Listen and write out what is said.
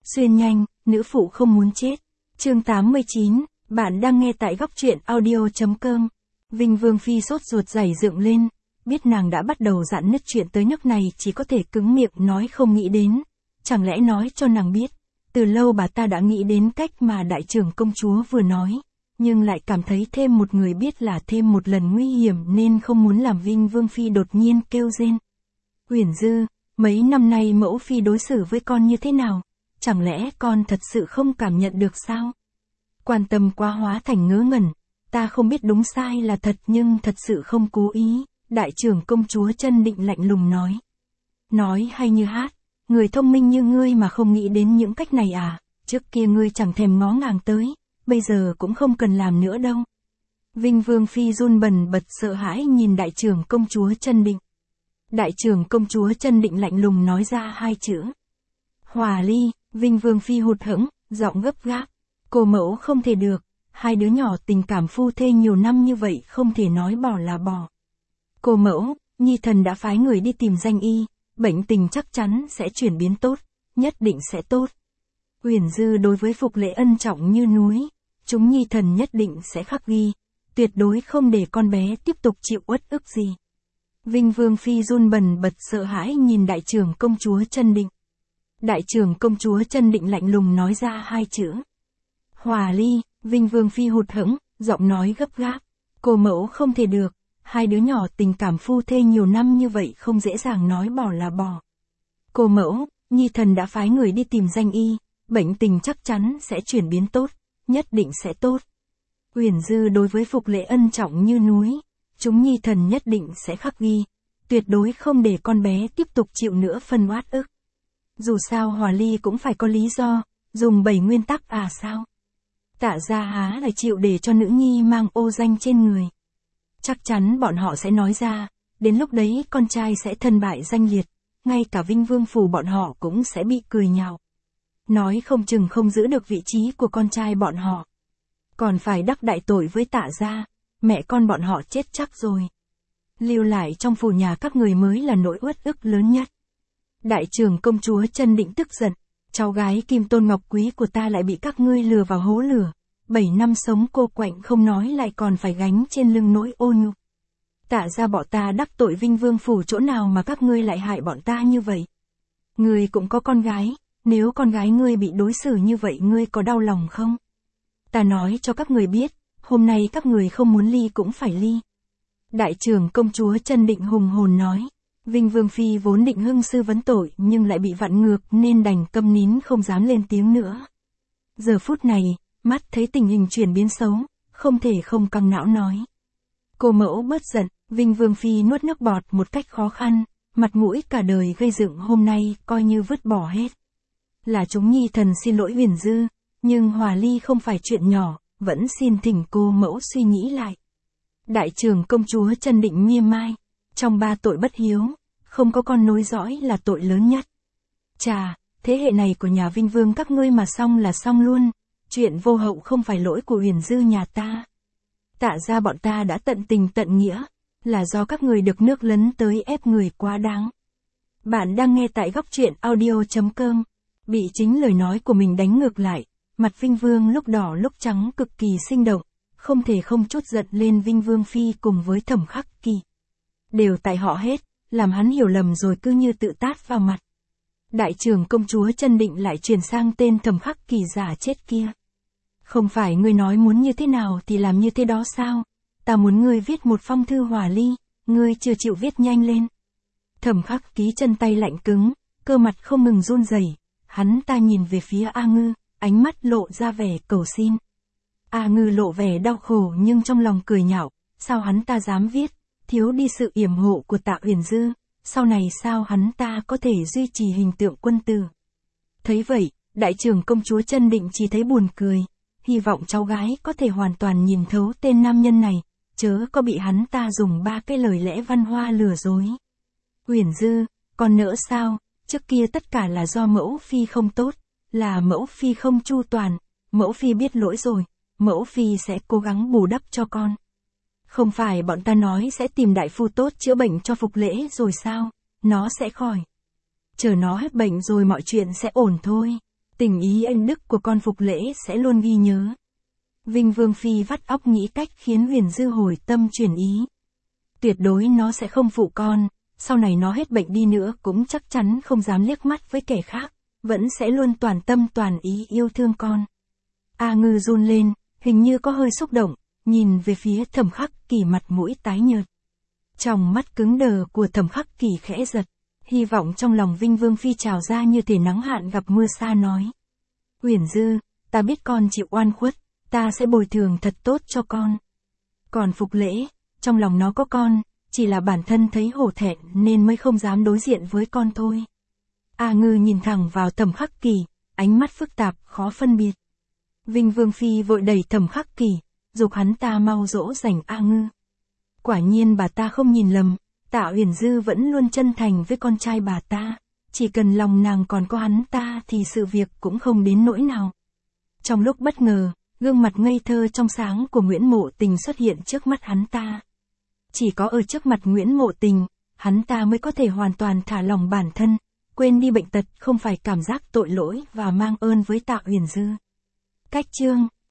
Xuyên nhanh, nữ phụ không muốn chết. Chương 89, bạn đang nghe tại góc truyện audio.com. Vinh Vương Phi sốt ruột giày dựng lên, biết nàng đã bắt đầu dạn nứt chuyện tới nhóc này chỉ có thể cứng miệng nói không nghĩ đến. Chẳng lẽ nói cho nàng biết, từ lâu bà ta đã nghĩ đến cách mà đại trưởng công chúa vừa nói, nhưng lại cảm thấy thêm một người biết là thêm một lần nguy hiểm nên không muốn làm Vinh Vương Phi đột nhiên kêu rên. Uyển Dư, mấy năm nay mẫu phi đối xử với con như thế nào? Chẳng lẽ con thật sự không cảm nhận được sao? Quan tâm quá hóa thành ngớ ngẩn, ta không biết đúng sai là thật nhưng thật sự không cố ý, đại trưởng công chúa Chân Định lạnh lùng nói. Nói hay như hát, người thông minh như ngươi mà không nghĩ đến những cách này à, trước kia ngươi chẳng thèm ngó ngàng tới, bây giờ cũng không cần làm nữa đâu. Vinh Vương Phi run bần bật sợ hãi nhìn đại trưởng công chúa Chân Định. Đại trưởng công chúa Chân Định lạnh lùng nói ra hai chữ. Hòa ly. Vinh Vương Phi hụt hẫng, giọng gấp gáp. Cô mẫu không thể được, hai đứa nhỏ tình cảm phu thê nhiều năm như vậy không thể nói bỏ là bỏ. Cô mẫu, nhi thần đã phái người đi tìm danh y, bệnh tình chắc chắn sẽ chuyển biến tốt, nhất định sẽ tốt. Uyển Dư đối với Phục Lễ ân trọng như núi, chúng nhi thần nhất định sẽ khắc ghi, tuyệt đối không để con bé tiếp tục chịu uất ức gì. Vinh Vương Phi run bần bật sợ hãi nhìn đại trưởng công chúa Chân Định. Đại trưởng công chúa Chân Định lạnh lùng nói ra hai chữ. Hòa ly. Vinh Vương Phi hụt hẫng, giọng nói gấp gáp. Cô mẫu không thể được, hai đứa nhỏ tình cảm phu thê nhiều năm như vậy không dễ dàng nói bỏ là bỏ. Cô mẫu, nhi thần đã phái người đi tìm danh y, bệnh tình chắc chắn sẽ chuyển biến tốt, nhất định sẽ tốt. Uyển Dư đối với Phục Lễ ân trọng như núi, chúng nhi thần nhất định sẽ khắc ghi, tuyệt đối không để con bé tiếp tục chịu nữa phân oát ức. Dù sao Hòa ly cũng phải có lý do, dùng 7 nguyên tắc à sao? Tạ gia há là chịu để cho nữ nhi mang ô danh trên người. Chắc chắn bọn họ sẽ nói ra, đến lúc đấy con trai sẽ thân bại danh liệt, ngay cả Vinh Vương phủ bọn họ cũng sẽ bị cười nhạo. Nói không chừng không giữ được vị trí của con trai bọn họ. Còn phải đắc đại tội với Tạ gia, mẹ con bọn họ chết chắc rồi. Lưu lại trong phủ nhà các người mới là nỗi uất ức lớn nhất. Đại trưởng công chúa Chân Định tức giận, cháu gái Kim Tôn Ngọc Quý của ta lại bị các ngươi lừa vào hố lửa, 7 năm sống cô quạnh không nói lại còn phải gánh trên lưng nỗi ô nhục. Tạ gia bọn ta đắc tội Vinh Vương phủ chỗ nào mà các ngươi lại hại bọn ta như vậy? Ngươi cũng có con gái, nếu con gái ngươi bị đối xử như vậy ngươi có đau lòng không? Ta nói cho các người biết, hôm nay các người không muốn ly cũng phải ly. Đại trưởng công chúa Chân Định hùng hồn nói. Vinh Vương Phi vốn định hưng sư vấn tội nhưng lại bị vặn ngược nên đành câm nín không dám lên tiếng nữa. Giờ phút này, mắt thấy tình hình chuyển biến xấu, không thể không căng não nói. Cô mẫu bớt giận, Vinh Vương Phi nuốt nước bọt một cách khó khăn, mặt mũi cả đời gây dựng hôm nay coi như vứt bỏ hết. Là chúng nhi thần xin lỗi Uyển Dư, nhưng hòa ly không phải chuyện nhỏ, vẫn xin thỉnh cô mẫu suy nghĩ lại. Đại trưởng công chúa Chân Định mỉa mai. Trong 3 tội bất hiếu, không có con nối dõi là tội lớn nhất. Chà, thế hệ này của nhà Vinh Vương các ngươi mà xong là xong luôn, chuyện vô hậu không phải lỗi của Uyển Dư nhà ta. Tạ gia bọn ta đã tận tình tận nghĩa, là do các người được nước lấn tới ép người quá đáng. Bạn đang nghe tại góc truyện audio.com, bị chính lời nói của mình đánh ngược lại, mặt Vinh Vương lúc đỏ lúc trắng cực kỳ sinh động, không thể không trút giận lên Vinh Vương Phi cùng với Thẩm Khắc Kỳ. Đều tại họ hết, làm hắn hiểu lầm rồi cứ như tự tát vào mặt. Đại trưởng công chúa Chân Định lại chuyển sang tên Thẩm Khắc Kỳ giả chết kia. Không phải ngươi nói muốn như thế nào thì làm như thế đó sao? Ta muốn ngươi viết một phong thư hòa ly, ngươi chưa chịu viết nhanh lên. Thẩm Khắc Ký chân tay lạnh cứng, cơ mặt không ngừng run rẩy. Hắn ta nhìn về phía A Ngư, ánh mắt lộ ra vẻ cầu xin. A Ngư lộ vẻ đau khổ nhưng trong lòng cười nhạo, sao hắn ta dám viết? Thiếu đi sự yểm hộ của Tạ Uyển Dư, sau này sao hắn ta có thể duy trì hình tượng quân tử. Thấy vậy, đại trưởng công chúa Chân Định chỉ thấy buồn cười, hy vọng cháu gái có thể hoàn toàn nhìn thấu tên nam nhân này, chớ có bị hắn ta dùng 3 cái lời lẽ văn hoa lừa dối. Uyển Dư, còn nữa sao, trước kia tất cả là do mẫu phi không tốt, là mẫu phi không chu toàn, mẫu phi biết lỗi rồi, mẫu phi sẽ cố gắng bù đắp cho con. Không phải bọn ta nói sẽ tìm đại phu tốt chữa bệnh cho Phục Lễ rồi sao, nó sẽ khỏi. Chờ nó hết bệnh rồi mọi chuyện sẽ ổn thôi. Tình ý ân đức của con Phục Lễ sẽ luôn ghi nhớ. Vinh Vương Phi vắt óc nghĩ cách khiến Huyền Dư hồi tâm chuyển ý. Tuyệt đối nó sẽ không phụ con, sau này nó hết bệnh đi nữa cũng chắc chắn không dám liếc mắt với kẻ khác, vẫn sẽ luôn toàn tâm toàn ý yêu thương con. A Ngư run lên, hình như có hơi xúc động, nhìn về phía Thẩm Khắc Kỳ mặt mũi tái nhợt. Trong mắt cứng đờ của Thẩm Khắc Kỳ khẽ giật, hy vọng trong lòng Vinh Vương Phi trào ra như thể nắng hạn gặp mưa sa nói. Uyển Dư, ta biết con chịu oan khuất, ta sẽ bồi thường thật tốt cho con. Còn Phục Lễ, trong lòng nó có con, chỉ là bản thân thấy hổ thẹn nên mới không dám đối diện với con thôi. A Ngư nhìn thẳng vào Thẩm Khắc Kỳ, ánh mắt phức tạp, khó phân biệt. Vinh Vương Phi vội đẩy Thẩm Khắc Kỳ, giục hắn ta mau dỗ dành A Ngư. Quả nhiên bà ta không nhìn lầm, Tạ Uyển Dư vẫn luôn chân thành với con trai bà ta, chỉ cần lòng nàng còn có hắn ta thì sự việc cũng không đến nỗi nào. Trong lúc bất ngờ, gương mặt ngây thơ trong sáng của Nguyễn Mộ Tình xuất hiện trước mắt hắn ta. Chỉ có ở trước mặt Nguyễn Mộ Tình, hắn ta mới có thể hoàn toàn thả lòng bản thân, quên đi bệnh tật, không phải cảm giác tội lỗi và mang ơn với Tạ Uyển Dư. Cách chương